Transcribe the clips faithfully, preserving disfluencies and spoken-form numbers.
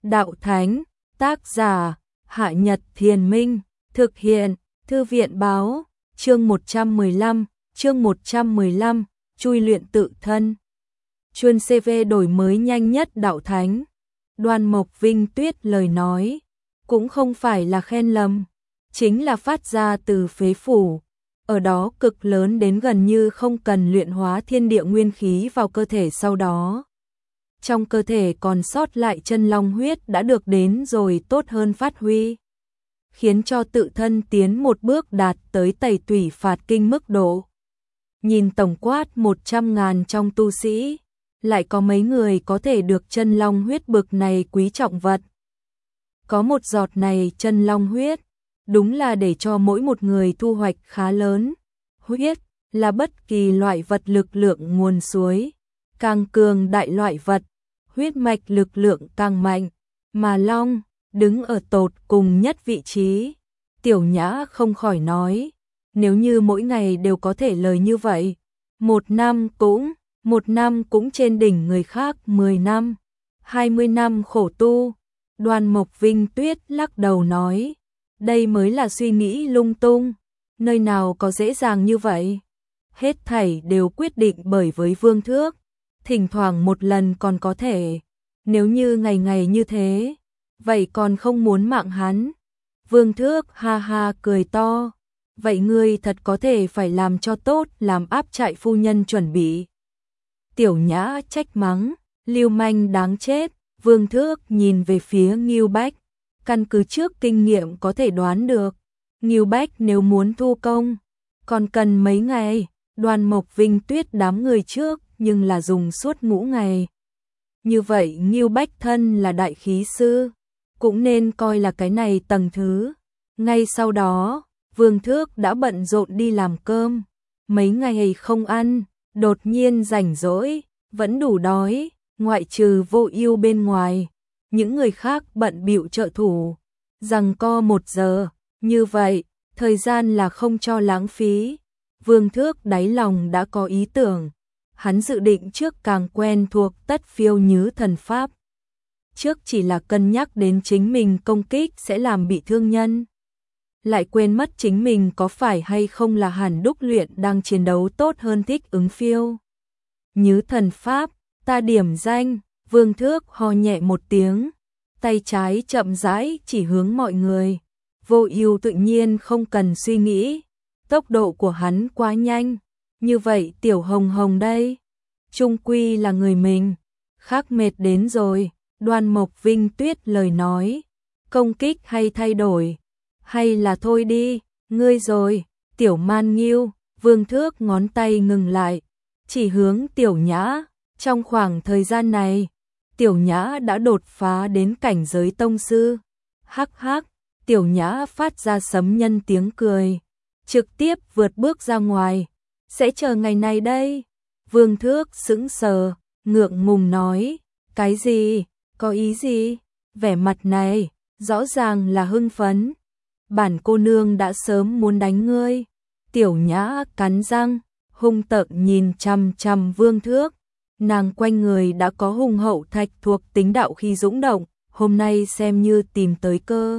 đạo thánh, tác giả, Hạ Nhật Thiền Minh, thực hiện, Thư viện báo, chương một trăm mười lăm, chương một trăm mười lăm, chui luyện tự thân. Chuyên xê vê đổi mới nhanh nhất đạo thánh. Đoan Mộc Vinh Tuyết lời nói, cũng không phải là khen lầm, chính là phát ra từ phế phủ. Ở đó cực lớn đến gần như không cần luyện hóa thiên địa nguyên khí vào cơ thể sau đó. Trong cơ thể còn sót lại chân long huyết đã được đến rồi tốt hơn phát huy, khiến cho tự thân tiến một bước đạt tới tẩy tủy phạt kinh mức độ. Nhìn tổng quát một trăm ngàn trong tu sĩ, lại có mấy người có thể được chân long huyết bực này quý trọng vật. Có một giọt này chân long huyết, đúng là để cho mỗi một người thu hoạch khá lớn. Huyết là bất kỳ loại vật lực lượng nguồn suối, càng cường đại loại vật, huyết mạch lực lượng càng mạnh, mà long đứng ở tột cùng nhất vị trí. Tiểu Nhã không khỏi nói, nếu như mỗi ngày đều có thể lời như vậy, một năm cũng, một năm cũng trên đỉnh người khác mười năm, hai mươi năm khổ tu. Đoan Mộc Vinh Tuyết lắc đầu nói, đây mới là suy nghĩ lung tung, nơi nào có dễ dàng như vậy. Hết thảy đều quyết định bởi với Vương Thước, thỉnh thoảng một lần còn có thể, nếu như ngày ngày như thế, vậy còn không muốn mạng hắn. Vương Thước ha ha cười to, vậy ngươi thật có thể phải làm cho tốt, làm áp trại phu nhân chuẩn bị. Tiểu Nhã trách mắng, lưu manh đáng chết. Vương Thước nhìn về phía Ngưu Bách, căn cứ trước kinh nghiệm có thể đoán được, Ngưu Bách nếu muốn thu công, còn cần mấy ngày. Đoan Mộc Vinh Tuyết đám người trước nhưng là dùng suốt ngũ ngày. Như vậy Ngưu Bách thân là đại khí sư, cũng nên coi là cái này tầng thứ. Ngay sau đó, Vương Thước đã bận rộn đi làm cơm, mấy ngày không ăn, đột nhiên rảnh rỗi, vẫn đủ đói. Ngoại trừ Vô Ưu bên ngoài, những người khác bận bịu trợ thủ, giằng co một giờ, như vậy, thời gian là không cho lãng phí. Vương Thước đáy lòng đã có ý tưởng, hắn dự định trước càng quen thuộc tất phiêu nhứ thần pháp. Trước chỉ là cân nhắc đến chính mình công kích sẽ làm bị thương nhân, lại quên mất chính mình có phải hay không là hàn đúc luyện đang chiến đấu tốt hơn thích ứng phiêu nhứ thần pháp. Ta điểm danh. Vương Thước ho nhẹ một tiếng, tay trái chậm rãi chỉ hướng mọi người. Vô Ưu tự nhiên không cần suy nghĩ, tốc độ của hắn quá nhanh. Như vậy Tiểu Hồng Hồng đây, chung quy là người mình, khác mệt đến rồi. Đoan Mộc Vinh Tuyết lời nói, công kích hay thay đổi, hay là thôi đi, ngươi rồi, Tiểu Man Nghiêu. Vương Thước ngón tay ngừng lại, chỉ hướng Tiểu Nhã. Trong khoảng thời gian này, Tiểu Nhã đã đột phá đến cảnh giới tông sư. Hắc hắc, Tiểu Nhã phát ra sấm nhân tiếng cười, trực tiếp vượt bước ra ngoài, sẽ chờ ngày này đây. Vương Thước sững sờ, ngượng ngùng nói, cái gì, có ý gì? Vẻ mặt này, rõ ràng là hưng phấn. Bản cô nương đã sớm muốn đánh ngươi. Tiểu Nhã cắn răng, hung tợn nhìn chằm chằm Vương Thước. Nàng quanh người đã có hùng hậu thạch thuộc tính đạo khi dũng động, hôm nay xem như tìm tới cơ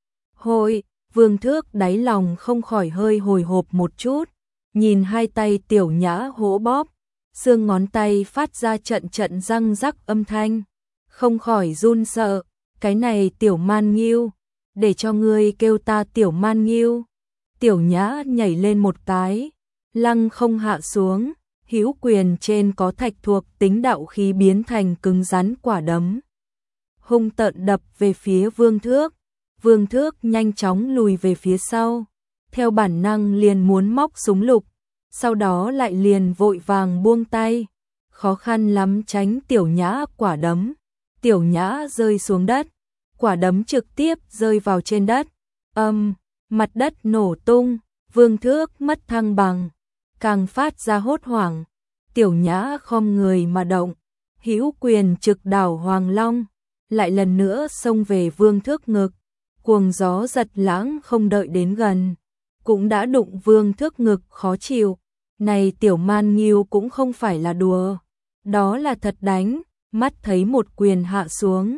hội. Vương Thước đáy lòng không khỏi hơi hồi hộp một chút, nhìn hai tay Tiểu Nhã hỗ bóp, xương ngón tay phát ra trận trận răng rắc âm thanh, không khỏi run sợ. Cái này Tiểu Man Nghiêu, để cho ngươi kêu ta Tiểu Man Nghiêu. Tiểu Nhã nhảy lên một cái, lăng không hạ xuống. Hữu quyền trên có thạch thuộc tính đạo khí biến thành cứng rắn quả đấm, hung tợn đập về phía Vương Thước. Vương Thước nhanh chóng lùi về phía sau, theo bản năng liền muốn móc súng lục, sau đó lại liền vội vàng buông tay, khó khăn lắm tránh Tiểu Nhã quả đấm. Tiểu Nhã rơi xuống đất, quả đấm trực tiếp rơi vào trên đất, âm, mặt đất nổ tung. Vương Thước mất thăng bằng, càng phát ra hốt hoảng. Tiểu Nhã khom người mà động, hữu quyền trực đảo Hoàng Long, lại lần nữa xông về Vương Thước ngực. Cuồng gió giật lãng không đợi đến gần, cũng đã đụng Vương Thước ngực khó chịu. Này Tiểu Man Nghiêu cũng không phải là đùa, đó là thật đánh. Mắt thấy một quyền hạ xuống,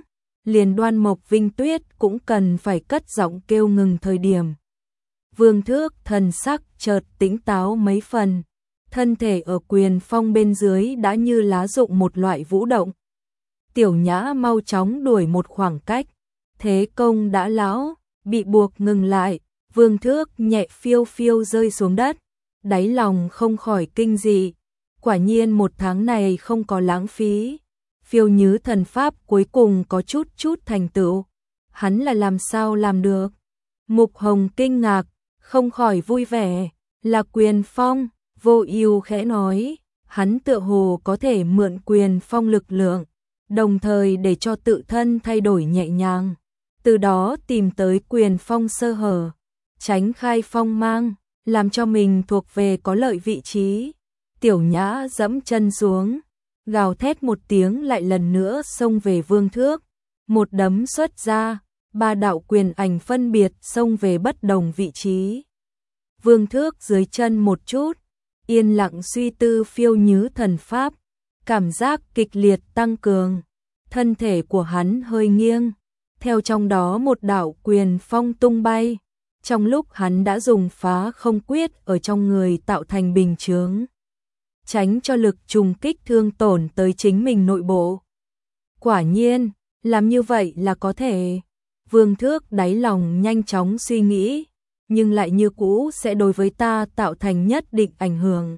liền Đoan Mộc Vinh Tuyết cũng cần phải cất giọng kêu ngừng thời điểm. Vương Thước thần sắc chợt tỉnh táo mấy phần, thân thể ở quyền phong bên dưới đã như lá rụng một loại vũ động. Tiểu Nhã mau chóng đuổi một khoảng cách, thế công đã lão, bị buộc ngừng lại, Vương Thước nhẹ phiêu phiêu rơi xuống đất, đáy lòng không khỏi kinh dị, quả nhiên một tháng này không có lãng phí. Phiêu Nhứ thần pháp cuối cùng có chút chút thành tựu, hắn là làm sao làm được? Mục Hồng kinh ngạc, không khỏi vui vẻ, là quyền phong, Vô Ưu khẽ nói, hắn tựa hồ có thể mượn quyền phong lực lượng, đồng thời để cho tự thân thay đổi nhẹ nhàng, từ đó tìm tới quyền phong sơ hở, tránh khai phong mang, làm cho mình thuộc về có lợi vị trí. Tiểu Nhã dẫm chân xuống, gào thét một tiếng lại lần nữa xông về Vương Thước, một đấm xuất ra, ba đạo quyền ảnh phân biệt xông về bất đồng vị trí. Vương Thước dưới chân một chút, yên lặng suy tư Phiêu Nhứ thần pháp, cảm giác kịch liệt tăng cường, thân thể của hắn hơi nghiêng, theo trong đó một đạo quyền phong tung bay, trong lúc hắn đã dùng phá không quyết ở trong người tạo thành bình chướng, tránh cho lực trùng kích thương tổn tới chính mình nội bộ. Quả nhiên, làm như vậy là có thể. Vương Thước đáy lòng nhanh chóng suy nghĩ, nhưng lại như cũ sẽ đối với ta tạo thành nhất định ảnh hưởng.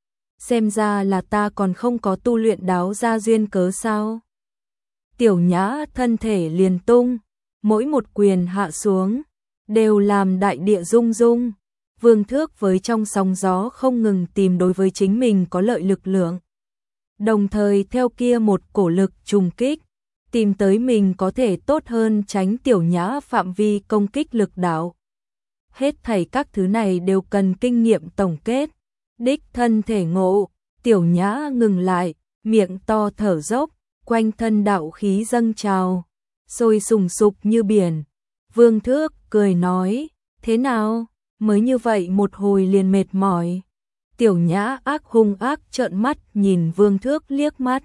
Xem ra là ta còn không có tu luyện đáo ra duyên cớ sao. Tiểu Nhã thân thể liền tung, mỗi một quyền hạ xuống, đều làm đại địa rung rung. Vương Thước với trong sóng gió không ngừng tìm đối với chính mình có lợi lực lượng. Đồng thời theo kia một cổ lực trùng kích, tìm tới mình có thể tốt hơn tránh Tiểu Nhã phạm vi công kích lực đạo. Hết thảy các thứ này đều cần kinh nghiệm tổng kết. Đích thân thể ngộ, Tiểu Nhã ngừng lại, miệng to thở dốc, quanh thân đạo khí dâng trào, sôi sùng sục như biển. Vương Thước cười nói, thế nào, mới như vậy một hồi liền mệt mỏi. Tiểu Nhã ác hung ác trợn mắt nhìn Vương Thước liếc mắt.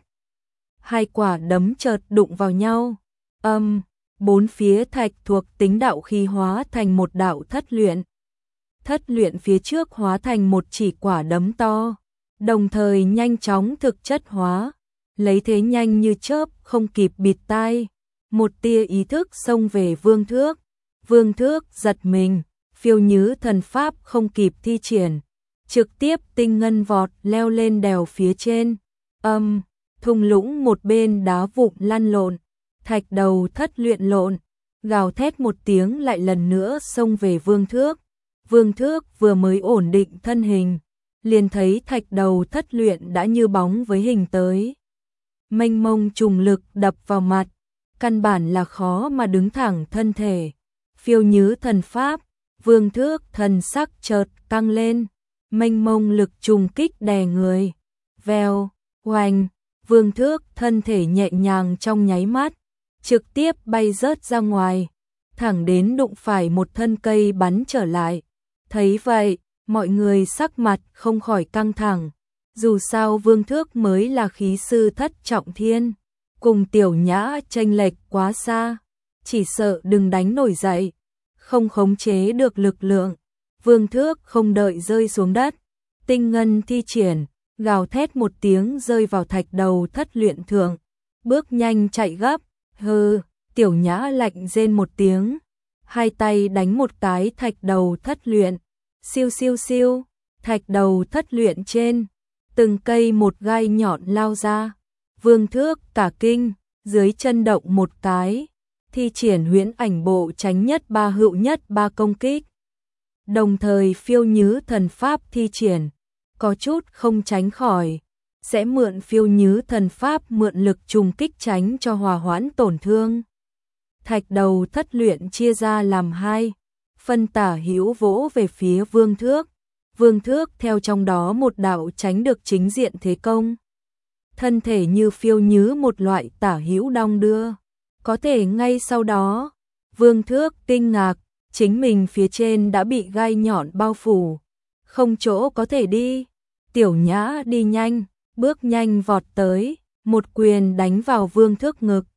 Hai quả đấm chợt đụng vào nhau, âm, um, bốn phía thạch thuộc tính đạo khí hóa thành một đạo thất luyện. Thất luyện phía trước hóa thành một chỉ quả đấm to, đồng thời nhanh chóng thực chất hóa, lấy thế nhanh như chớp không kịp bịt tai, một tia ý thức xông về Vương Thước. Vương Thước giật mình, Phiêu Nhứ thần pháp không kịp thi triển, trực tiếp tinh ngân vọt leo lên đèo phía trên, âm, um, thung lũng một bên đá vụn lăn lộn, thạch đầu thất luyện lộn, gào thét một tiếng lại lần nữa xông về Vương Thước. Vương Thước vừa mới ổn định thân hình, liền thấy thạch đầu thất luyện đã như bóng với hình tới. Mênh mông trùng lực đập vào mặt, căn bản là khó mà đứng thẳng thân thể. Phiêu Nhứ thần pháp, Vương Thước thần sắc chợt căng lên, mênh mông lực trùng kích đè người. Vèo, oanh, Vương Thước thân thể nhẹ nhàng trong nháy mắt, trực tiếp bay rớt ra ngoài, thẳng đến đụng phải một thân cây bắn trở lại. Thấy vậy, mọi người sắc mặt không khỏi căng thẳng. Dù sao Vương Thước mới là khí sư thất trọng thiên, cùng Tiểu Nhã chênh lệch quá xa, chỉ sợ đừng đánh nổi dậy, không khống chế được lực lượng. Vương Thước không đợi rơi xuống đất, tinh ngân thi triển, gào thét một tiếng rơi vào thạch đầu thất luyện thượng, bước nhanh chạy gấp. Hừ, Tiểu Nhã lạnh rên một tiếng, hai tay đánh một cái thạch đầu thất luyện, siêu siêu siêu, thạch đầu thất luyện trên, từng cây một gai nhọn lao ra. Vương Thước cả kinh, dưới chân động một cái, thi triển huyễn ảnh bộ tránh nhất ba hữu nhất ba công kích. Đồng thời Phiêu Nhứ thần pháp thi triển, có chút không tránh khỏi, sẽ mượn Phiêu Nhứ thần pháp mượn lực trùng kích tránh cho hòa hoãn tổn thương. Thạch đầu thất luyện chia ra làm hai, phân tả hữu vỗ về phía Vương Thước. Vương Thước theo trong đó một đạo tránh được chính diện thế công. Thân thể như Phiêu Nhứ một loại tả hữu đong đưa. Có thể ngay sau đó, Vương Thước kinh ngạc, chính mình phía trên đã bị gai nhọn bao phủ, không chỗ có thể đi. Tiểu Nhã đi nhanh, bước nhanh vọt tới, một quyền đánh vào Vương Thước ngực.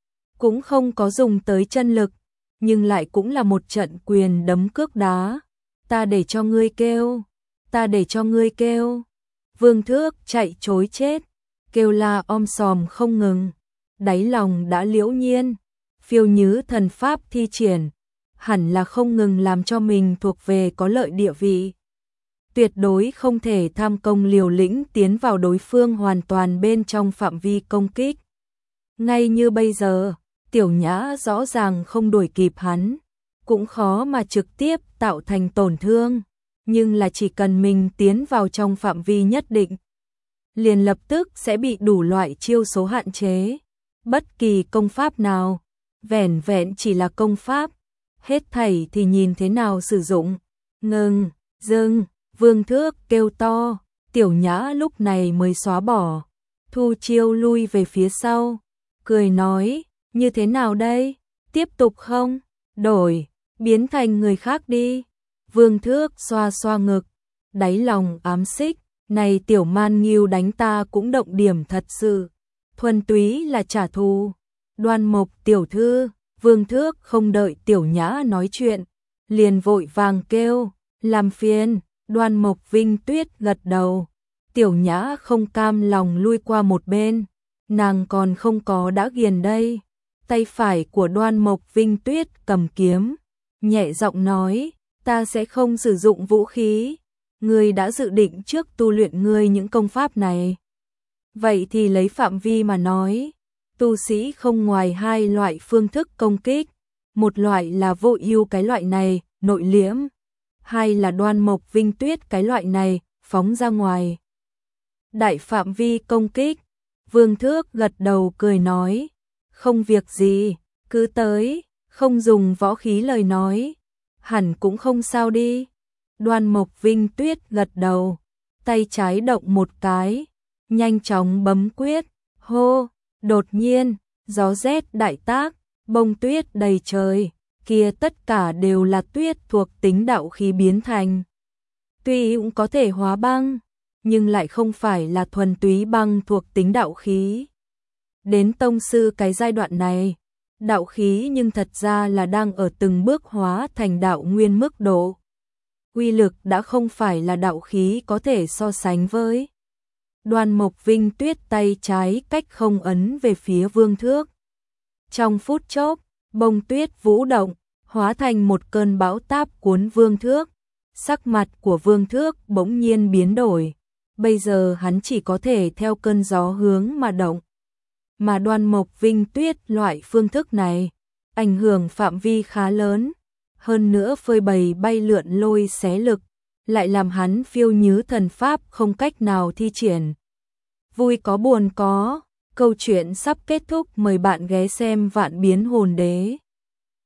cũng không có dùng tới chân lực, nhưng lại cũng là một trận quyền đấm cước đá. Ta để cho ngươi kêu, ta để cho ngươi kêu. Vương Thước chạy trối chết, kêu la om sòm không ngừng, đáy lòng đã liễu nhiên, phiêu nhứ thần pháp thi triển, hẳn là không ngừng làm cho mình thuộc về có lợi địa vị. Tuyệt đối không thể tham công liều lĩnh tiến vào đối phương hoàn toàn bên trong phạm vi công kích. Ngay như bây giờ, Tiểu Nhã rõ ràng không đuổi kịp hắn, cũng khó mà trực tiếp tạo thành tổn thương, nhưng là chỉ cần mình tiến vào trong phạm vi nhất định, liền lập tức sẽ bị đủ loại chiêu số hạn chế. Bất kỳ công pháp nào, vẻn vẹn chỉ là công pháp, hết thảy thì nhìn thế nào sử dụng. Ngừng, dừng, Vương Thước kêu to, Tiểu Nhã lúc này mới xóa bỏ, thu chiêu lui về phía sau, cười nói, như thế nào đây, tiếp tục không, đổi, biến thành người khác đi. Vương Thước xoa xoa ngực, đáy lòng ám xích, này Tiểu Man Nghiêu đánh ta cũng động điểm thật sự, thuần túy là trả thù. Đoan Mộc tiểu thư, Vương Thước không đợi Tiểu Nhã nói chuyện, liền vội vàng kêu, làm phiền. Đoan Mộc Vinh Tuyết gật đầu, Tiểu Nhã không cam lòng lui qua một bên, nàng còn không có đã ghiền đây. Tay phải của Đoan Mộc Vinh Tuyết cầm kiếm, nhẹ giọng nói, ta sẽ không sử dụng vũ khí, ngươi đã dự định trước tu luyện ngươi những công pháp này. Vậy thì lấy phạm vi mà nói, tu sĩ không ngoài hai loại phương thức công kích, một loại là vô ưu cái loại này, nội liễm, hai là Đoan Mộc Vinh Tuyết cái loại này, phóng ra ngoài. Đại phạm vi công kích, Vương Thước gật đầu cười nói, không việc gì, cứ tới, không dùng võ khí lời nói, hẳn cũng không sao đi. Đoan Mộc Vinh Tuyết gật đầu, tay trái động một cái, nhanh chóng bấm quyết, hô, đột nhiên, gió rét đại tác, bông tuyết đầy trời, kia tất cả đều là tuyết thuộc tính đạo khí biến thành. Tuy cũng có thể hóa băng, nhưng lại không phải là thuần túy băng thuộc tính đạo khí. Đến tông sư cái giai đoạn này, đạo khí nhưng thật ra là đang ở từng bước hóa thành đạo nguyên mức độ. Uy lực đã không phải là đạo khí có thể so sánh với. Đoan Mộc Vinh Tuyết tay trái cách không ấn về phía Vương Thước. Trong phút chốc, bông tuyết vũ động, hóa thành một cơn bão táp cuốn Vương Thước. Sắc mặt của Vương Thước bỗng nhiên biến đổi. Bây giờ hắn chỉ có thể theo cơn gió hướng mà động. Mà Đoan Mộc Vinh Tuyết loại phương thức này, ảnh hưởng phạm vi khá lớn. Hơn nữa phơi bày bay lượn lôi xé lực, lại làm hắn phiêu nhứ thần pháp không cách nào thi triển. Vui có buồn có, câu chuyện sắp kết thúc, mời bạn ghé xem Vạn Biến Hồn Đế.